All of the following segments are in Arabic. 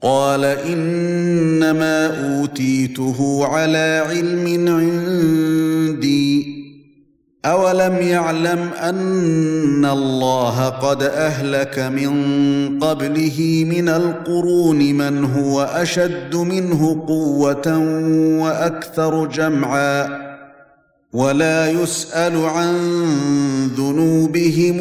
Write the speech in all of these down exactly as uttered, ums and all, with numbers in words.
قال إنما أوتيته على علم عندي أولم يعلم أن الله قد أهلك من قبله من القرون من هو أشد منه قوة وأكثر جمعا ولا يسأل عن ذنوبهم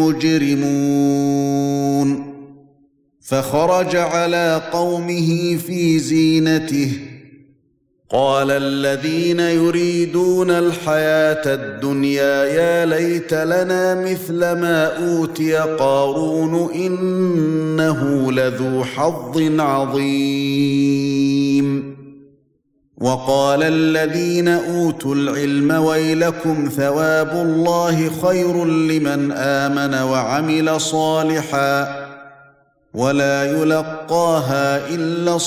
المجرمون فخرج على قومه في زينته قال الذين يريدون الحياة الدنيا يا ليت لنا مثل ما أوتي قارون إنه لذو حظ عظيم وقال الذين أوتوا العلم ويلكم ثواب الله خير لمن آمن وعمل صالحا ولا يلقاها إلا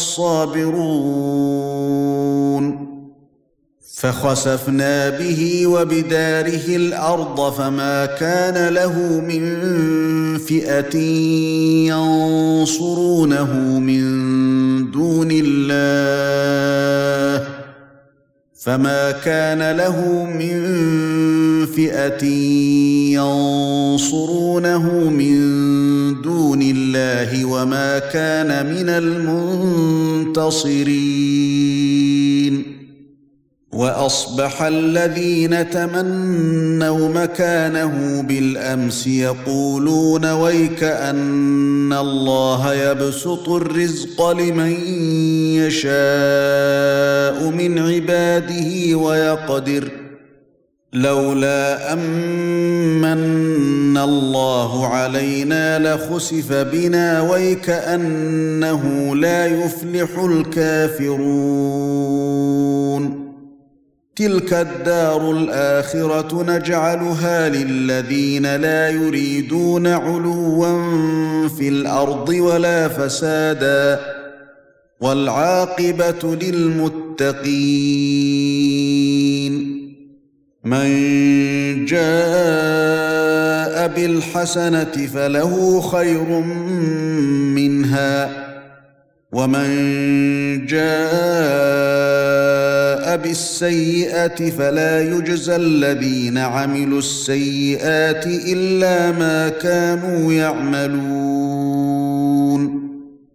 الصابرون فخسفنا به وبداره الأرض فما كان له من فئة ينصرونه من دون الله فما كان له من فئة ينصرونه من دون الله وما كان من المنتصرين وأصبح الذين تمنوا مكانه بالأمس يقولون ويك أن الله يبسط الرزق لمن يشاء من عباده ويقدر لولا أمن الله علينا لخسف بنا ويكأنه لا يفلح الكافرون تلك الدار الآخرة نجعلها للذين لا يريدون علوا في الأرض ولا فسادا والعاقبة للمتقين من جاء بالحسنة فله خير منها ومن جاء بالسيئة فلا يجزى الذين عملوا السيئات إلا ما كانوا يعملون